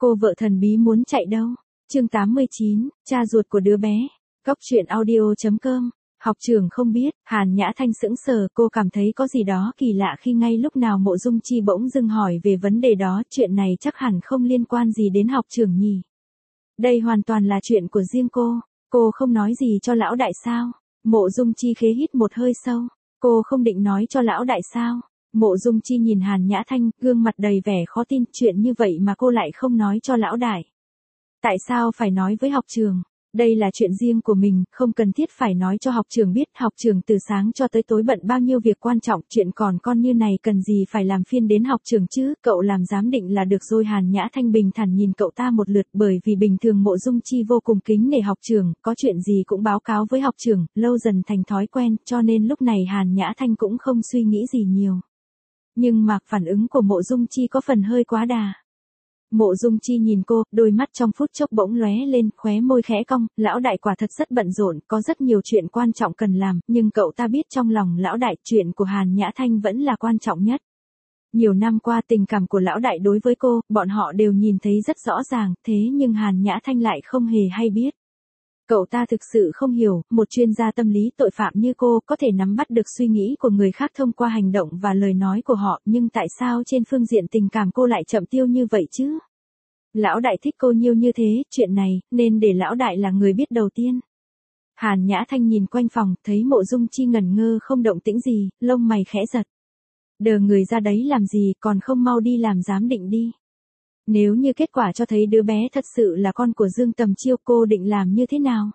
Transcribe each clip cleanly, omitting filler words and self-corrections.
Cô vợ thần bí muốn chạy đâu? Chương 89, cha ruột của đứa bé. Góc truyện audio.com. Học trường không biết, Hàn Nhã Thanh sững sờ, cô cảm thấy có gì đó kỳ lạ khi ngay lúc nào Mộ Dung Chi bỗng dưng hỏi về vấn đề đó, chuyện này chắc hẳn không liên quan gì đến học trường nhỉ. Đây hoàn toàn là chuyện của riêng cô không nói gì cho lão đại sao? Mộ Dung Chi khế hít một hơi sâu, cô không định nói cho lão đại sao? Mộ Dung Chi nhìn Hàn Nhã Thanh, gương mặt đầy vẻ khó tin, chuyện như vậy mà cô lại không nói cho lão đại. Tại sao phải nói với học trường? Đây là chuyện riêng của mình, không cần thiết phải nói cho học trường biết. Học trường từ sáng cho tới tối bận bao nhiêu việc quan trọng, chuyện còn con như này cần gì phải làm phiền đến học trường chứ, cậu làm giám định là được rồi. Hàn Nhã Thanh bình thản nhìn cậu ta một lượt, bởi vì bình thường Mộ Dung Chi vô cùng kính nể học trường, có chuyện gì cũng báo cáo với học trường, lâu dần thành thói quen, cho nên lúc này Hàn Nhã Thanh cũng không suy nghĩ gì nhiều. Nhưng mà phản ứng của Mộ Dung Chi có phần hơi quá đà. Mộ Dung Chi nhìn cô, đôi mắt trong phút chốc bỗng lóe lên, khóe môi khẽ cong, lão đại quả thật rất bận rộn, có rất nhiều chuyện quan trọng cần làm, nhưng cậu ta biết trong lòng lão đại, chuyện của Hàn Nhã Thanh vẫn là quan trọng nhất. Nhiều năm qua tình cảm của lão đại đối với cô, bọn họ đều nhìn thấy rất rõ ràng, thế nhưng Hàn Nhã Thanh lại không hề hay biết. Cậu ta thực sự không hiểu, một chuyên gia tâm lý tội phạm như cô có thể nắm bắt được suy nghĩ của người khác thông qua hành động và lời nói của họ, nhưng tại sao trên phương diện tình cảm cô lại chậm tiêu như vậy chứ? Lão đại thích cô nhiều như thế, chuyện này, nên để lão đại là người biết đầu tiên. Hàn Nhã Thanh nhìn quanh phòng, thấy Mộ Dung Chi ngẩn ngơ không động tĩnh gì, lông mày khẽ giật. Đờ người ra đấy làm gì, còn không mau đi làm giám định đi. Nếu như kết quả cho thấy đứa bé thật sự là con của Dương Tầm Chiêu, cô định làm như thế nào?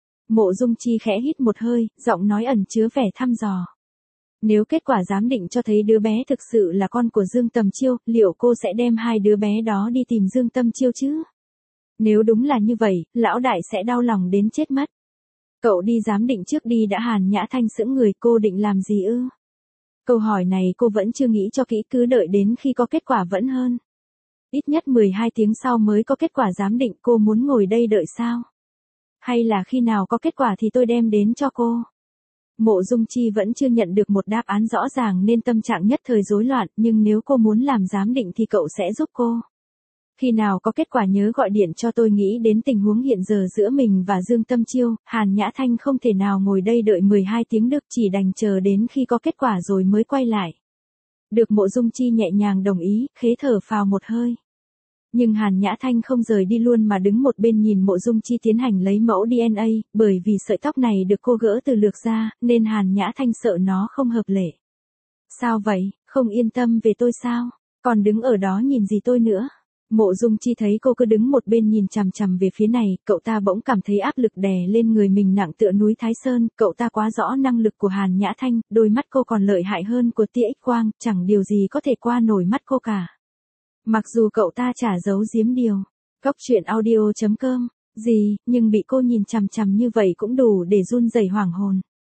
Mộ Dung Chi khẽ hít một hơi, giọng nói ẩn chứa vẻ thăm dò. Nếu kết quả giám định cho thấy đứa bé thực sự là con của Dương Tầm Chiêu, liệu cô sẽ đem hai đứa bé đó đi tìm Dương Tầm Chiêu chứ? Nếu đúng là như vậy, lão đại sẽ đau lòng đến chết mất. Cậu đi giám định trước đi đã. Hàn Nhã Thanh sững người, cô định làm gì ư? Câu hỏi này cô vẫn chưa nghĩ cho kỹ, cứ đợi đến khi có kết quả vẫn hơn. Ít nhất 12 tiếng sau mới có kết quả giám định, cô muốn ngồi đây đợi sao? Hay là khi nào có kết quả thì tôi đem đến cho cô? Mộ Dung Chi vẫn chưa nhận được một đáp án rõ ràng nên tâm trạng nhất thời rối loạn, nhưng nếu cô muốn làm giám định thì cậu sẽ giúp cô. Khi nào có kết quả nhớ gọi điện cho tôi. Nghĩ đến tình huống hiện giờ giữa mình và Dương Tầm Chiêu, Hàn Nhã Thanh không thể nào ngồi đây đợi 12 tiếng được, chỉ đành chờ đến khi có kết quả rồi mới quay lại. Được. Mộ Dung Chi nhẹ nhàng đồng ý, khế thở phào một hơi. Nhưng Hàn Nhã Thanh không rời đi luôn mà đứng một bên nhìn Mộ Dung Chi tiến hành lấy mẫu DNA, bởi vì sợi tóc này được cô gỡ từ lược ra, nên Hàn Nhã Thanh sợ nó không hợp lệ. Sao vậy, không yên tâm về tôi sao? Còn đứng ở đó nhìn gì tôi nữa? Mộ Dung Chi thấy cô cứ đứng một bên nhìn chằm chằm về phía này, cậu ta bỗng cảm thấy áp lực đè lên người mình nặng tựa núi Thái Sơn, cậu ta quá rõ năng lực của Hàn Nhã Thanh, đôi mắt cô còn lợi hại hơn của tia X quang, chẳng điều gì có thể qua nổi mắt cô cả. Mặc dù cậu ta chả giấu giếm điều. Góc truyện audio.com. Gì, nhưng bị cô nhìn chằm chằm như vậy cũng đủ để run rẩy hoảng hồn.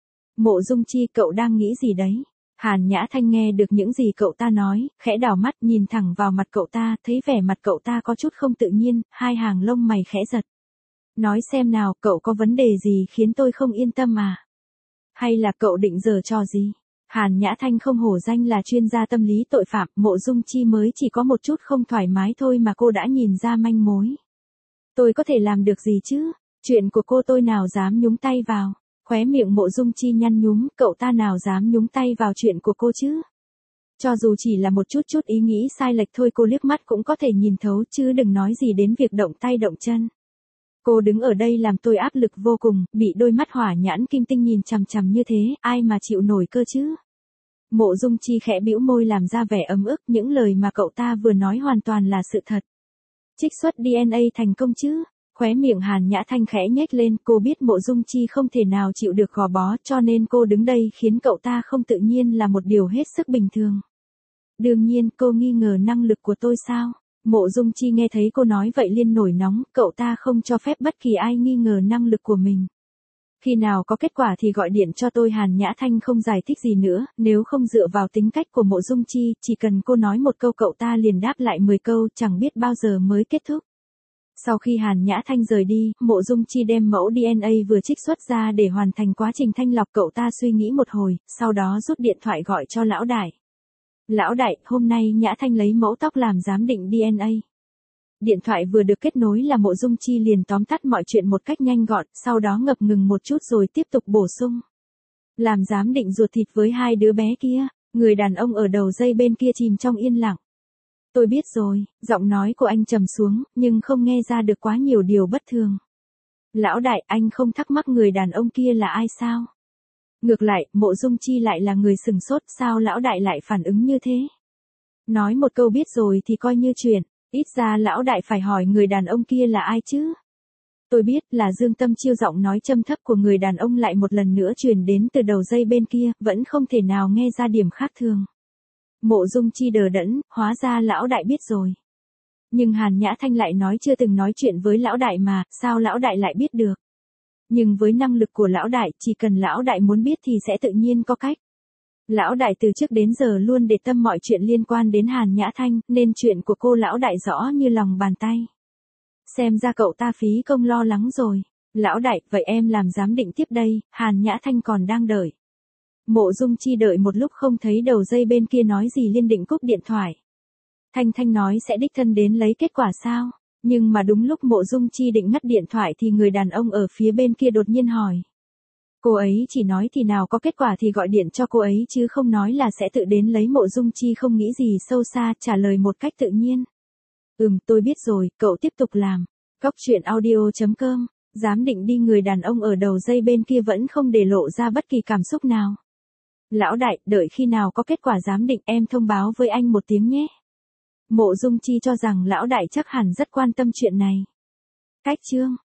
Mộ Dung Chi, cậu đang nghĩ gì đấy? Hàn Nhã Thanh nghe được những gì cậu ta nói, khẽ đảo mắt nhìn thẳng vào mặt cậu ta, thấy vẻ mặt cậu ta có chút không tự nhiên, hai hàng lông mày khẽ giật. Nói xem nào, cậu có vấn đề gì khiến tôi không yên tâm à? Hay là cậu định giở trò gì? Hàn Nhã Thanh không hổ danh là chuyên gia tâm lý tội phạm, Mộ Dung Chi mới chỉ có một chút không thoải mái thôi mà cô đã nhìn ra manh mối. Tôi có thể làm được gì chứ? Chuyện của cô tôi nào dám nhúng tay vào. Khóe miệng Mộ Dung Chi nhăn nhúm, cậu ta nào dám nhúng tay vào chuyện của cô chứ? Cho dù chỉ là một chút ý nghĩ sai lệch thôi cô liếc mắt cũng có thể nhìn thấu, chứ đừng nói gì đến việc động tay động chân. Cô đứng ở đây làm tôi áp lực vô cùng, bị đôi mắt hỏa nhãn kim tinh nhìn chằm chằm như thế, ai mà chịu nổi cơ chứ? Mộ Dung Chi khẽ bĩu môi làm ra vẻ ấm ức, những lời mà cậu ta vừa nói hoàn toàn là sự thật. Trích xuất DNA thành công chứ? Khóe miệng Hàn Nhã Thanh khẽ nhếch lên, cô biết Mộ Dung Chi không thể nào chịu được gò bó, cho nên cô đứng đây khiến cậu ta không tự nhiên là một điều hết sức bình thường. Đương nhiên, cô nghi ngờ năng lực của tôi sao? Mộ Dung Chi nghe thấy cô nói vậy liền nổi nóng, cậu ta không cho phép bất kỳ ai nghi ngờ năng lực của mình. Khi nào có kết quả thì gọi điện cho tôi. Hàn Nhã Thanh không giải thích gì nữa, nếu không dựa vào tính cách của Mộ Dung Chi, chỉ cần cô nói một câu cậu ta liền đáp lại 10 câu, chẳng biết bao giờ mới kết thúc. Sau khi Hàn Nhã Thanh rời đi, Mộ Dung Chi đem mẫu DNA vừa trích xuất ra để hoàn thành quá trình thanh lọc. Cậu ta suy nghĩ một hồi, sau đó rút điện thoại gọi cho lão đại. Lão đại, hôm nay Nhã Thanh lấy mẫu tóc làm giám định DNA. Điện thoại vừa được kết nối là Mộ Dung Chi liền tóm tắt mọi chuyện một cách nhanh gọn, sau đó ngập ngừng một chút rồi tiếp tục bổ sung. Làm giám định ruột thịt với hai đứa bé kia, người đàn ông ở đầu dây bên kia chìm trong yên lặng. Tôi biết rồi, giọng nói của anh trầm xuống, nhưng không nghe ra được quá nhiều điều bất thường. Lão đại, anh không thắc mắc người đàn ông kia là ai sao? Ngược lại, Mộ Dung Chi lại là người sừng sốt, sao lão đại lại phản ứng như thế? Nói một câu biết rồi thì coi như chuyện, ít ra lão đại phải hỏi người đàn ông kia là ai chứ? Tôi biết là Dương Tâm Chiêu, giọng nói trầm thấp của người đàn ông lại một lần nữa truyền đến từ đầu dây bên kia, vẫn không thể nào nghe ra điểm khác thường. Mộ Dung Chi đờ đẫn, hóa ra lão đại biết rồi. Nhưng Hàn Nhã Thanh lại nói chưa từng nói chuyện với lão đại mà, sao lão đại lại biết được? Nhưng với năng lực của lão đại, chỉ cần lão đại muốn biết thì sẽ tự nhiên có cách. Lão đại từ trước đến giờ luôn để tâm mọi chuyện liên quan đến Hàn Nhã Thanh, nên chuyện của cô lão đại rõ như lòng bàn tay. Xem ra cậu ta phí công lo lắng rồi. Lão đại, vậy em làm giám định tiếp đây, Hàn Nhã Thanh còn đang đợi. Mộ Dung Chi đợi một lúc không thấy đầu dây bên kia nói gì liền định cúp điện thoại. Thanh Thanh nói sẽ đích thân đến lấy kết quả sao? Nhưng mà đúng lúc Mộ Dung Chi định ngắt điện thoại thì người đàn ông ở phía bên kia đột nhiên hỏi. Cô ấy chỉ nói thì nào có kết quả thì gọi điện cho cô ấy chứ không nói là sẽ tự đến lấy. Mộ Dung Chi không nghĩ gì sâu xa, trả lời một cách tự nhiên. Tôi biết rồi, cậu tiếp tục làm. Góc truyện audio.com, giám định đi. Người đàn ông ở đầu dây bên kia vẫn không để lộ ra bất kỳ cảm xúc nào. Lão đại, đợi khi nào có kết quả giám định em thông báo với anh một tiếng nhé. Mộ Dung Chi cho rằng lão đại chắc hẳn rất quan tâm chuyện này. Cách chương